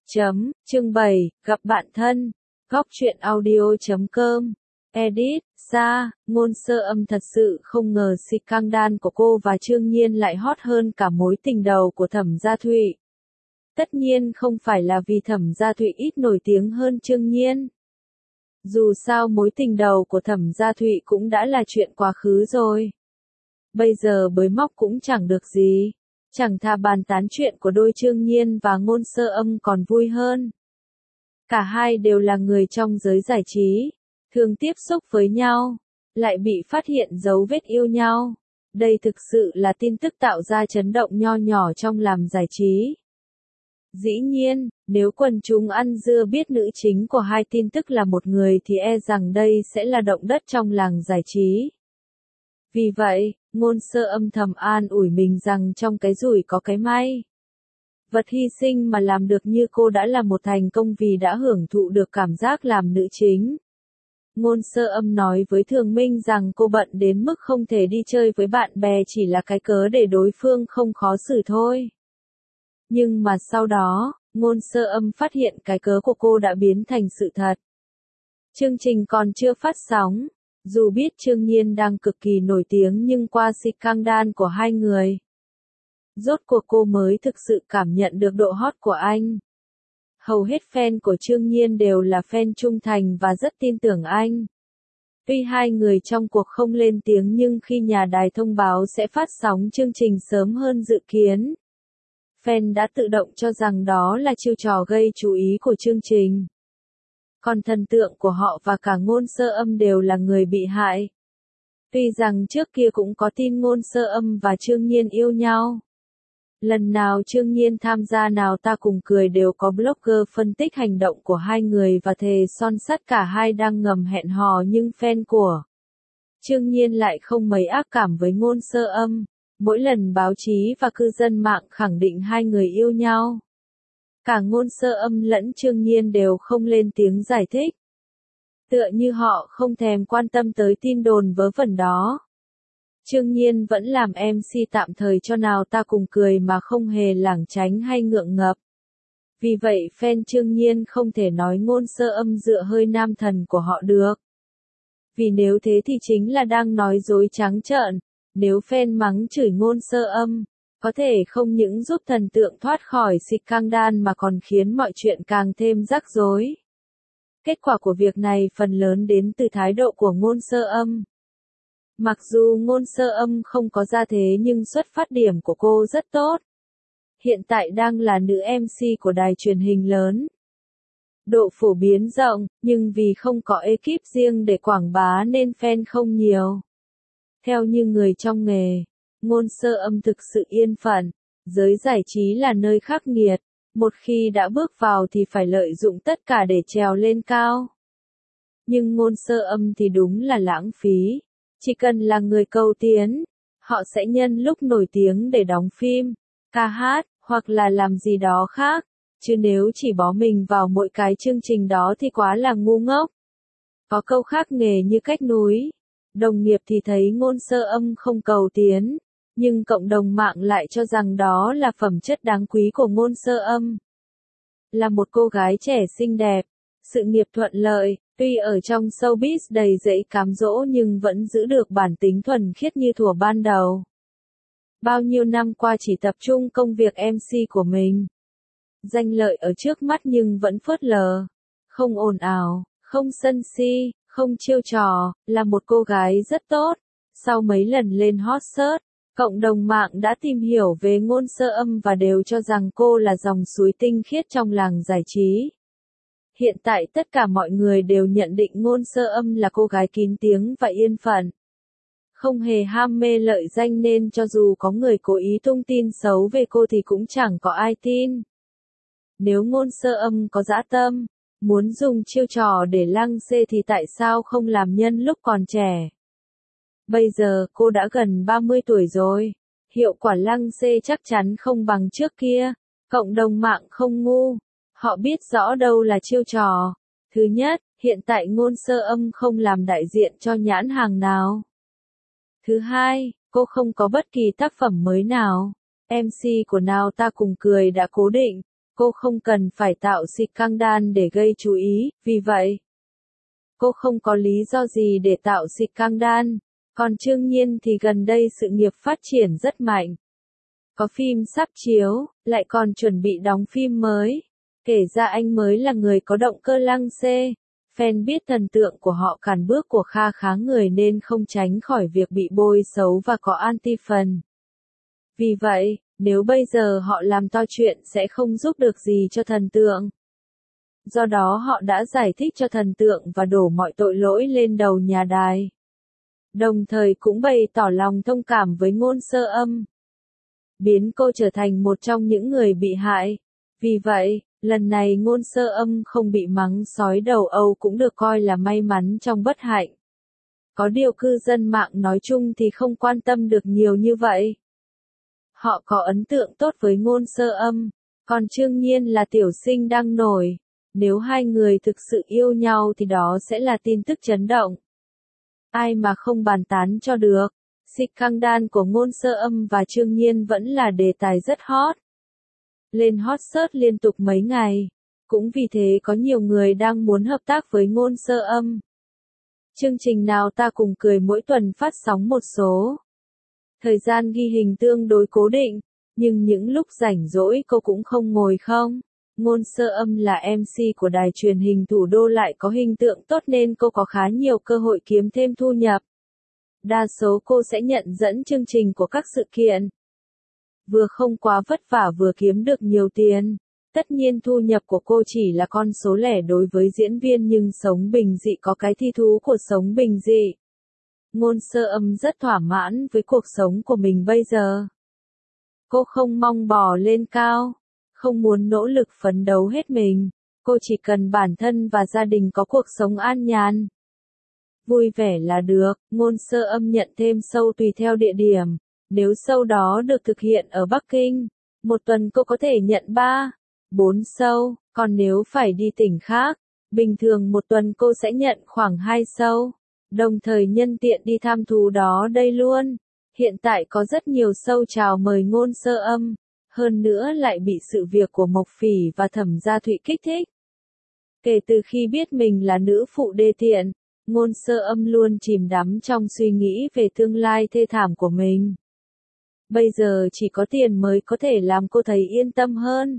Chương 7, gặp bạn thân. Góc truyện audio.com. Edit, Sa, Ngôn Sơ Âm thật sự không ngờ scandal của cô và Trương Nhiên lại hot hơn cả mối tình đầu của Thẩm Gia Thụy. Tất nhiên không phải là vì Thẩm Gia Thụy ít nổi tiếng hơn Trương Nhiên. Dù sao mối tình đầu của Thẩm Gia Thụy cũng đã là chuyện quá khứ rồi. Bây giờ bới móc cũng chẳng được gì. Chẳng thà bàn tán chuyện của đôi Trương Nhiên và Ngôn Sơ Âm còn vui hơn. Cả hai đều là người trong giới giải trí, thường tiếp xúc với nhau, lại bị phát hiện dấu vết yêu nhau. Đây thực sự là tin tức tạo ra chấn động nho nhỏ trong làm giải trí. Dĩ nhiên, nếu quần chúng ăn dưa biết nữ chính của hai tin tức là một người thì e rằng đây sẽ là động đất trong làng giải trí. Vì vậy, Ngôn Sơ Âm thầm an ủi mình rằng trong cái rủi có cái may. Vật hy sinh mà làm được như cô đã là một thành công vì đã hưởng thụ được cảm giác làm nữ chính. Ngôn Sơ Âm nói với Thường Minh rằng cô bận đến mức không thể đi chơi với bạn bè chỉ là cái cớ để đối phương không khó xử thôi. Nhưng mà sau đó, Ngôn Sơ Âm phát hiện cái cớ của cô đã biến thành sự thật. Chương trình còn chưa phát sóng. Dù biết Trương Nhiên đang cực kỳ nổi tiếng nhưng qua scandal của hai người, rốt cuộc cô mới thực sự cảm nhận được độ hot của anh. Hầu hết fan của Trương Nhiên đều là fan trung thành và rất tin tưởng anh. Tuy hai người trong cuộc không lên tiếng nhưng khi nhà đài thông báo sẽ phát sóng chương trình sớm hơn dự kiến, fan đã tự động cho rằng đó là chiêu trò gây chú ý của chương trình. Còn thần tượng của họ và cả Ngôn Sơ Âm đều là người bị hại. Tuy rằng trước kia cũng có tin Ngôn Sơ Âm và Trương Nhiên yêu nhau. Lần nào Trương Nhiên tham gia Nào Ta Cùng Cười đều có blogger phân tích hành động của hai người và thề son sắt cả hai đang ngầm hẹn hò, nhưng fan của Trương Nhiên lại không mấy ác cảm với Ngôn Sơ Âm. Mỗi lần báo chí và cư dân mạng khẳng định hai người yêu nhau, cả Ngôn Sơ Âm lẫn Trương Nhiên đều không lên tiếng giải thích. Tựa như họ không thèm quan tâm tới tin đồn vớ vẩn đó. Trương Nhiên vẫn làm MC tạm thời cho Nào Ta Cùng Cười mà không hề lảng tránh hay ngượng ngập. Vì vậy fan Trương Nhiên không thể nói Ngôn Sơ Âm dựa hơi nam thần của họ được. Vì nếu thế thì chính là đang nói dối trắng trợn. Nếu fan mắng chửi Ngôn Sơ Âm, có thể không những giúp thần tượng thoát khỏi scandal mà còn khiến mọi chuyện càng thêm rắc rối. Kết quả của việc này phần lớn đến từ thái độ của Ngôn Sơ Âm. Mặc dù Ngôn Sơ Âm không có gia thế nhưng xuất phát điểm của cô rất tốt. Hiện tại đang là nữ MC của đài truyền hình lớn. Độ phổ biến rộng, nhưng vì không có ekip riêng để quảng bá nên fan không nhiều. Theo như người trong nghề, Ngôn Sơ Âm thực sự yên phận. Giới giải trí là nơi khắc nghiệt. Một khi đã bước vào thì phải lợi dụng tất cả để trèo lên cao. Nhưng Ngôn Sơ Âm thì đúng là lãng phí. Chỉ cần là người cầu tiến, họ sẽ nhân lúc nổi tiếng để đóng phim, ca hát, hoặc là làm gì đó khác. Chứ nếu chỉ bó mình vào mỗi cái chương trình đó thì quá là ngu ngốc. Có câu khác nghề như cách núi. Đồng nghiệp thì thấy Ngôn Sơ Âm không cầu tiến, nhưng cộng đồng mạng lại cho rằng đó là phẩm chất đáng quý của Ngôn Sơ Âm. Là một cô gái trẻ xinh đẹp, sự nghiệp thuận lợi, tuy ở trong showbiz đầy rẫy cám dỗ nhưng vẫn giữ được bản tính thuần khiết như thuở ban đầu. Bao nhiêu năm qua chỉ tập trung công việc MC của mình. Danh lợi ở trước mắt nhưng vẫn phớt lờ. Không ồn ào, không sân si, không chiêu trò, là một cô gái rất tốt. Sau mấy lần lên hot search, cộng đồng mạng đã tìm hiểu về Ngôn Sơ Âm và đều cho rằng cô là dòng suối tinh khiết trong làng giải trí. Hiện tại tất cả mọi người đều nhận định Ngôn Sơ Âm là cô gái kín tiếng và yên phận. Không hề ham mê lợi danh nên cho dù có người cố ý tung tin xấu về cô thì cũng chẳng có ai tin. Nếu Ngôn Sơ Âm có dã tâm, muốn dùng chiêu trò để lăng xê thì tại sao không làm nhân lúc còn trẻ? Bây giờ cô đã gần 30 tuổi rồi, hiệu quả lăng xê chắc chắn không bằng trước kia. Cộng đồng mạng không ngu, họ biết rõ đâu là chiêu trò. Thứ nhất, hiện tại Ngôn Sơ Âm không làm đại diện cho nhãn hàng nào. Thứ hai, cô không có bất kỳ tác phẩm mới nào. MC của Nào Ta Cùng Cười đã cố định, Cô không cần phải tạo scandal để gây chú ý, vì vậy, cô không có lý do gì để tạo scandal. Còn Trương Nhiên thì gần đây sự nghiệp phát triển rất mạnh. Có phim sắp chiếu, lại còn chuẩn bị đóng phim mới. Kể ra anh mới là người có động cơ lăng xê. Fan biết thần tượng của họ cản bước của kha khá người nên không tránh khỏi việc bị bôi xấu và có anti-fan. Vì vậy, nếu bây giờ họ làm to chuyện sẽ không giúp được gì cho thần tượng. Do đó họ đã giải thích cho thần tượng và đổ mọi tội lỗi lên đầu nhà đài. Đồng thời cũng bày tỏ lòng thông cảm với Ngôn Sơ Âm, biến cô trở thành một trong những người bị hại. Vì vậy, lần này Ngôn Sơ Âm không bị mắng sói đầu Âu cũng được coi là may mắn trong bất hạnh. Có điều cư dân mạng nói chung thì không quan tâm được nhiều như vậy. Họ có ấn tượng tốt với Ngôn Sơ Âm, còn Trương Nhiên là tiểu sinh đang nổi. Nếu hai người thực sự yêu nhau thì đó sẽ là tin tức chấn động. Ai mà không bàn tán cho được. Scandal của Ngôn Sơ Âm và Trương Nhiên vẫn là đề tài rất hot. Lên hot search liên tục mấy ngày. Cũng vì thế có nhiều người đang muốn hợp tác với Ngôn Sơ Âm. Chương trình Nào Ta Cùng Cười mỗi tuần phát sóng một số. Thời gian ghi hình tương đối cố định, nhưng những lúc rảnh rỗi cô cũng không ngồi không. Ngôn Sơ Âm là MC của đài truyền hình thủ đô lại có hình tượng tốt nên cô có khá nhiều cơ hội kiếm thêm thu nhập. Đa số cô sẽ nhận dẫn chương trình của các sự kiện. Vừa không quá vất vả vừa kiếm được nhiều tiền. Tất nhiên thu nhập của cô chỉ là con số lẻ đối với diễn viên nhưng sống bình dị có cái thi thú của sống bình dị. Ngôn Sơ Âm rất thỏa mãn với cuộc sống của mình bây giờ. Cô không mong bò lên cao, không muốn nỗ lực phấn đấu hết mình. Cô chỉ cần bản thân và gia đình có cuộc sống an nhàn, vui vẻ là được. Ngôn Sơ Âm nhận thêm show tùy theo địa điểm. Nếu show đó được thực hiện ở Bắc Kinh, một tuần cô có thể nhận 3, 4 show, còn nếu phải đi tỉnh khác, bình thường một tuần cô sẽ nhận khoảng 2 show. Đồng thời nhân tiện đi thăm thú đó đây luôn. Hiện tại có rất nhiều show chào mời Ngôn Sơ Âm, hơn nữa lại bị sự việc của Mộc Phỉ và Thẩm Gia Thụy kích thích. Kể từ khi biết mình là nữ phụ đê tiện, Ngôn Sơ Âm luôn chìm đắm trong suy nghĩ về tương lai thê thảm của mình. Bây giờ chỉ có tiền mới có thể làm cô thấy yên tâm hơn.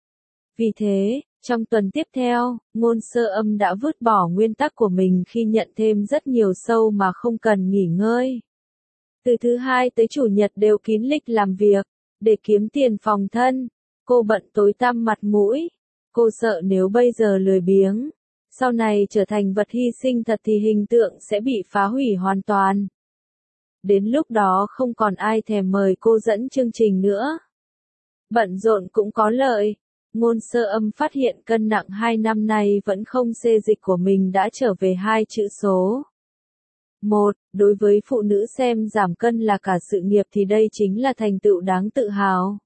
Vì thế, trong tuần tiếp theo, Ngôn Sơ Âm đã vứt bỏ nguyên tắc của mình khi nhận thêm rất nhiều show mà không cần nghỉ ngơi. Từ thứ Hai tới Chủ nhật đều kín lịch làm việc, để kiếm tiền phòng thân. Cô bận tối tăm mặt mũi. Cô sợ nếu bây giờ lười biếng, sau này trở thành vật hy sinh thật thì hình tượng sẽ bị phá hủy hoàn toàn. Đến lúc đó không còn ai thèm mời cô dẫn chương trình nữa. Bận rộn cũng có lợi. Ngôn Sơ Âm phát hiện cân nặng 2 năm nay vẫn không xê dịch của mình đã trở về 2 chữ số. Đối với phụ nữ xem giảm cân là cả sự nghiệp thì đây chính là thành tựu đáng tự hào.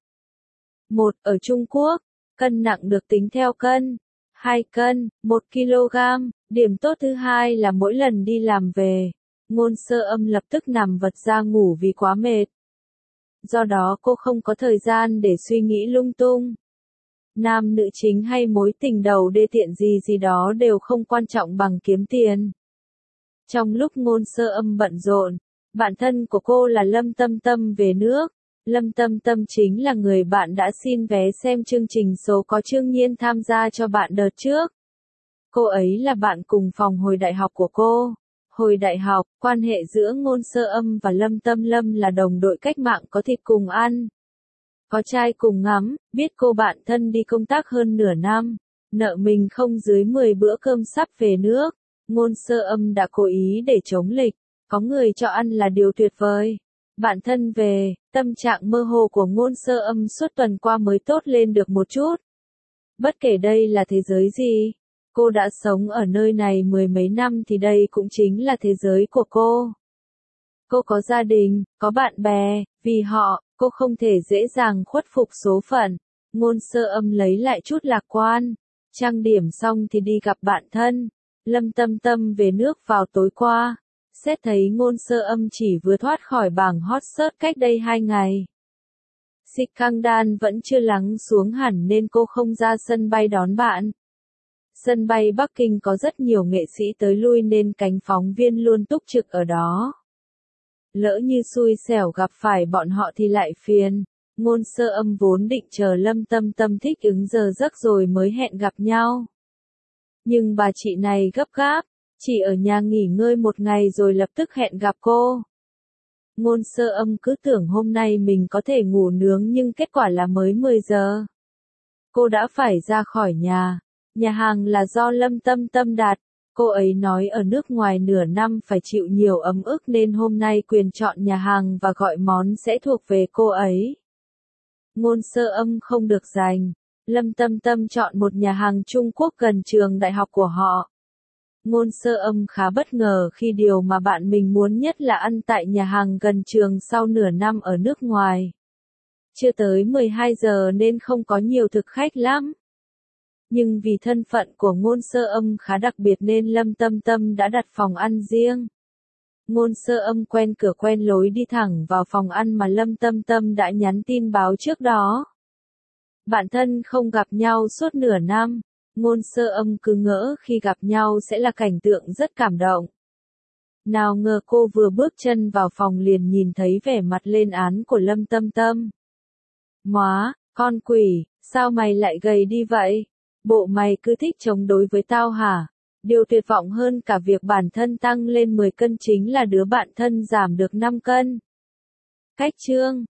Ở Trung Quốc, cân nặng được tính theo cân. 2 cân, 1 kg. Điểm tốt thứ hai là mỗi lần đi làm về, Ngôn Sơ Âm lập tức nằm vật ra ngủ vì quá mệt. Do đó cô không có thời gian để suy nghĩ lung tung. Nam nữ chính hay mối tình đầu đê tiện gì đó đều không quan trọng bằng kiếm tiền. Trong lúc Ngôn Sơ Âm bận rộn, bạn thân của cô là Lâm Tâm Tâm về nước. Lâm Tâm Tâm chính là người bạn đã xin vé xem chương trình số có Trương Nhiên tham gia cho bạn đợt trước. Cô ấy là bạn cùng phòng hồi đại học của cô. Hồi đại học, quan hệ giữa Ngôn Sơ Âm và Lâm Tâm Lâm là đồng đội cách mạng có thịt cùng ăn, có trai cùng ngắm. Biết cô bạn thân đi công tác hơn nửa năm, nợ mình không dưới 10 bữa cơm sắp về nước. Ngôn Sơ Âm đã cố ý để chống lịch, có người cho ăn là điều tuyệt vời. Bạn thân về, tâm trạng mơ hồ của Ngôn Sơ Âm suốt tuần qua mới tốt lên được một chút. Bất kể đây là thế giới gì, cô đã sống ở nơi này 10 mấy năm thì đây cũng chính là thế giới của cô. Cô có gia đình, có bạn bè, vì họ, cô không thể dễ dàng khuất phục số phận. Ngôn Sơ Âm lấy lại chút lạc quan. Trang điểm xong thì đi gặp bạn thân. Lâm Tâm Tâm về nước vào tối qua. Xét thấy Ngôn Sơ Âm chỉ vừa thoát khỏi bảng hot search cách đây 2 ngày. Scandal vẫn chưa lắng xuống hẳn nên cô không ra sân bay đón bạn. Sân bay Bắc Kinh có rất nhiều nghệ sĩ tới lui nên cánh phóng viên luôn túc trực ở đó. Lỡ như xui xẻo gặp phải bọn họ thì lại phiền. Ngôn Sơ Âm vốn định chờ Lâm Tâm Tâm thích ứng giờ giấc rồi mới hẹn gặp nhau. Nhưng bà chị này gấp gáp, chỉ ở nhà nghỉ ngơi một ngày rồi lập tức hẹn gặp cô. Ngôn Sơ Âm cứ tưởng hôm nay mình có thể ngủ nướng nhưng kết quả là mới 10 giờ. Cô đã phải ra khỏi nhà. Nhà hàng là do Lâm Tâm Tâm đặt. Cô ấy nói ở nước ngoài nửa năm phải chịu nhiều ấm ức nên hôm nay quyền chọn nhà hàng và gọi món sẽ thuộc về cô ấy. Ngôn Sơ Âm không được giành. Lâm Tâm Tâm chọn một nhà hàng Trung Quốc gần trường đại học của họ. Ngôn Sơ Âm khá bất ngờ khi điều mà bạn mình muốn nhất là ăn tại nhà hàng gần trường sau nửa năm ở nước ngoài. Chưa tới 12 giờ nên không có nhiều thực khách lắm. Nhưng vì thân phận của Ngôn Sơ Âm khá đặc biệt nên Lâm Tâm Tâm đã đặt phòng ăn riêng. Ngôn Sơ Âm quen cửa quen lối đi thẳng vào phòng ăn mà Lâm Tâm Tâm đã nhắn tin báo trước đó. Bạn thân không gặp nhau suốt nửa năm, Ngôn Sơ Âm cứ ngỡ khi gặp nhau sẽ là cảnh tượng rất cảm động. Nào ngờ cô vừa bước chân vào phòng liền nhìn thấy vẻ mặt lên án của Lâm Tâm Tâm. Móa, con quỷ, sao mày lại gầy đi vậy? Bộ mày cứ thích chống đối với tao hả? Điều tuyệt vọng hơn cả việc bản thân tăng lên 10 cân chính là đứa bạn thân giảm được 5 cân. Cách chương